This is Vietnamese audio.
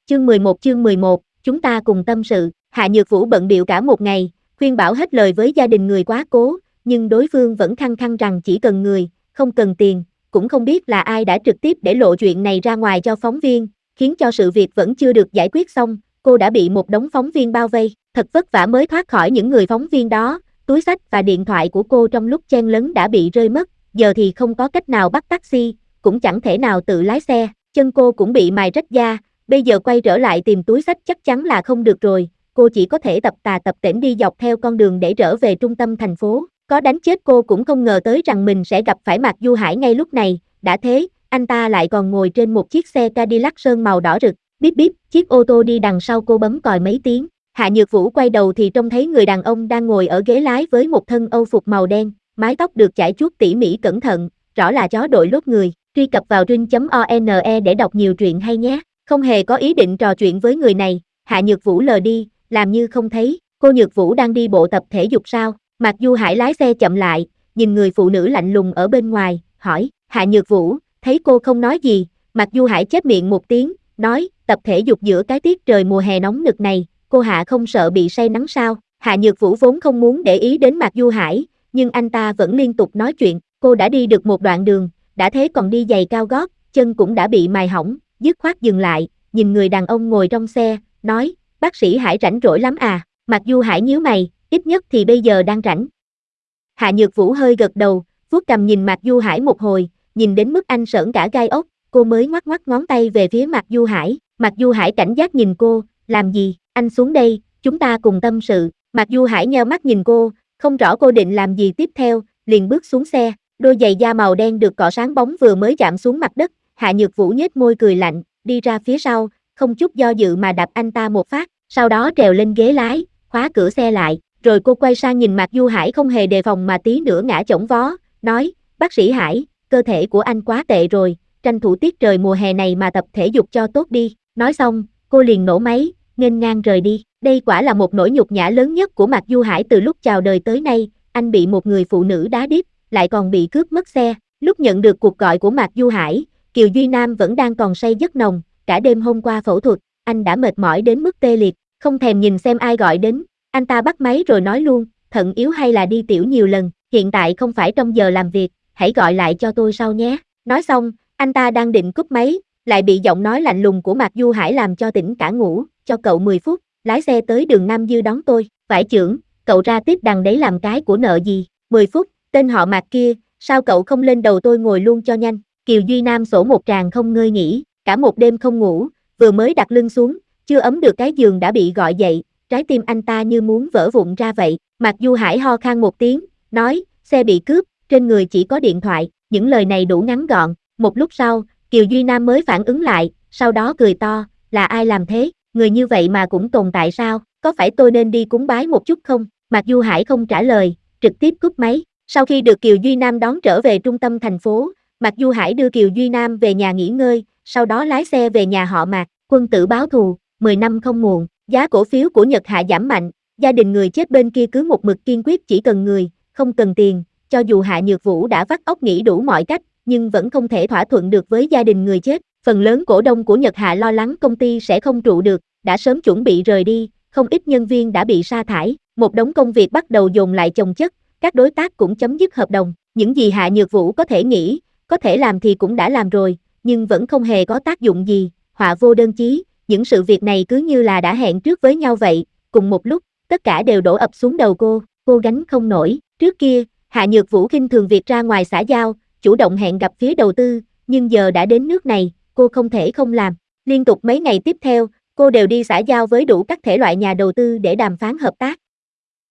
Chương 11, chúng ta cùng tâm sự. Hạ Nhược Vũ bận bịu cả một ngày, khuyên bảo hết lời với gia đình người quá cố, nhưng đối phương vẫn khăng khăng rằng chỉ cần người, không cần tiền, cũng không biết là ai đã trực tiếp để lộ chuyện này ra ngoài cho phóng viên, khiến cho sự việc vẫn chưa được giải quyết xong, cô đã bị một đống phóng viên bao vây, thật vất vả mới thoát khỏi những người phóng viên đó, túi xách và điện thoại của cô trong lúc chen lấn đã bị rơi mất, giờ thì không có cách nào bắt taxi, cũng chẳng thể nào tự lái xe, chân cô cũng bị mài rách da. Bây giờ quay trở lại tìm túi xách chắc chắn là không được rồi, cô chỉ có thể tập tà tập tễnh đi dọc theo con đường để trở về trung tâm thành phố. Có đánh chết cô cũng không ngờ tới rằng mình sẽ gặp phải Mạc Du Hải ngay lúc này, đã thế, anh ta lại còn ngồi trên một chiếc xe Cadillac sơn màu đỏ rực, bíp bíp, chiếc ô tô đi đằng sau cô bấm còi mấy tiếng. Hạ Nhược Vũ quay đầu thì trông thấy người đàn ông đang ngồi ở ghế lái với một thân âu phục màu đen, mái tóc được chải chuốt tỉ mỉ cẩn thận, rõ là chó đội lốt người. Truy cập vào ring.one để đọc nhiều truyện hay nhé. Không hề có ý định trò chuyện với người này, Hạ Nhược Vũ lờ đi, làm như không thấy. Cô Nhược Vũ đang đi bộ tập thể dục sao? Mạc Du Hải lái xe chậm lại, nhìn người phụ nữ lạnh lùng ở bên ngoài, hỏi. Hạ Nhược Vũ thấy cô không nói gì, Mạc Du Hải chép miệng một tiếng, nói, tập thể dục giữa cái tiết trời mùa hè nóng nực này, cô Hạ không sợ bị say nắng sao? Hạ Nhược Vũ vốn không muốn để ý đến Mạc Du Hải, nhưng anh ta vẫn liên tục nói chuyện. Cô đã đi được một đoạn đường, đã thế còn đi giày cao gót, chân cũng đã bị mài hỏng, dứt khoát dừng lại, nhìn người đàn ông ngồi trong xe, nói, bác sĩ Hải rảnh rỗi lắm à? Mạc Du Hải nhíu mày, ít nhất thì bây giờ đang rảnh. Hạ Nhược Vũ hơi gật đầu, vuốt cằm nhìn Mạc Du Hải một hồi, nhìn đến mức anh sởn cả gai ốc, cô mới ngoắc ngoắc ngón tay về phía Mạc Du Hải. Mạc Du Hải cảnh giác nhìn cô, làm gì? Anh xuống đây, chúng ta cùng tâm sự. Mạc Du Hải nheo mắt nhìn cô, không rõ cô định làm gì tiếp theo, liền bước xuống xe. Đôi giày da màu đen được cọ sáng bóng vừa mới chạm xuống mặt đất, Hạ Nhược Vũ nhếch môi cười lạnh, đi ra phía sau, không chút do dự mà đạp anh ta một phát, sau đó trèo lên ghế lái, khóa cửa xe lại, rồi cô quay sang nhìn Mạc Du Hải không hề đề phòng mà tí nữa ngã chổng vó, nói, bác sĩ Hải, cơ thể của anh quá tệ rồi, tranh thủ tiết trời mùa hè này mà tập thể dục cho tốt đi. Nói xong, cô liền nổ máy, nghênh ngang rời đi. Đây quả là một nỗi nhục nhã lớn nhất của Mạc Du Hải từ lúc chào đời tới nay, anh bị một người phụ nữ đá đít, lại còn bị cướp mất xe. Lúc nhận được cuộc gọi của Mạc Du Hải, Kiều Duy Nam vẫn đang còn say giấc nồng, cả đêm hôm qua phẫu thuật, anh đã mệt mỏi đến mức tê liệt, không thèm nhìn xem ai gọi đến, anh ta bắt máy rồi nói luôn, thận yếu hay là đi tiểu nhiều lần, hiện tại không phải trong giờ làm việc, hãy gọi lại cho tôi sau nhé. Nói xong, anh ta đang định cúp máy, lại bị giọng nói lạnh lùng của Mạc Du Hải làm cho tỉnh cả ngủ, cho cậu 10 phút, lái xe tới đường Nam Dư đón tôi, vải chưởng, cậu ra tiếp đằng đấy làm cái của nợ gì, 10 phút, tên họ Mạc kia, sao cậu không lên đầu tôi ngồi luôn cho nhanh. Kiều Duy Nam sổ một tràng không ngơi nghỉ, cả một đêm không ngủ, vừa mới đặt lưng xuống, chưa ấm được cái giường đã bị gọi dậy, trái tim anh ta như muốn vỡ vụn ra vậy. Mạc Du Hải ho khan một tiếng, nói, xe bị cướp, trên người chỉ có điện thoại, những lời này đủ ngắn gọn. Một lúc sau, Kiều Duy Nam mới phản ứng lại, sau đó cười to, là ai làm thế, người như vậy mà cũng tồn tại sao, có phải tôi nên đi cúng bái một chút không? Mạc Du Hải không trả lời, trực tiếp cúp máy. Sau khi được Kiều Duy Nam đón trở về trung tâm thành phố, Mạc Du Hải đưa Kiều Duy Nam về nhà nghỉ ngơi, sau đó lái xe về nhà họ Mạc, quân tử báo thù, 10 năm không muộn, giá cổ phiếu của Nhật Hạ giảm mạnh, gia đình người chết bên kia cứ một mực kiên quyết chỉ cần người, không cần tiền, cho dù Hạ Nhược Vũ đã vắt óc nghĩ đủ mọi cách, nhưng vẫn không thể thỏa thuận được với gia đình người chết, phần lớn cổ đông của Nhật Hạ lo lắng công ty sẽ không trụ được, đã sớm chuẩn bị rời đi, không ít nhân viên đã bị sa thải, một đống công việc bắt đầu dồn lại chồng chất, các đối tác cũng chấm dứt hợp đồng, những gì Hạ Nhược Vũ có thể nghĩ, có thể làm thì cũng đã làm rồi, nhưng vẫn không hề có tác dụng gì, họa vô đơn chí, những sự việc này cứ như là đã hẹn trước với nhau vậy, cùng một lúc, tất cả đều đổ ập xuống đầu cô gánh không nổi, trước kia, Hạ Nhược Vũ khinh thường việc ra ngoài xã giao, chủ động hẹn gặp phía đầu tư, nhưng giờ đã đến nước này, cô không thể không làm, liên tục mấy ngày tiếp theo, cô đều đi xã giao với đủ các thể loại nhà đầu tư để đàm phán hợp tác,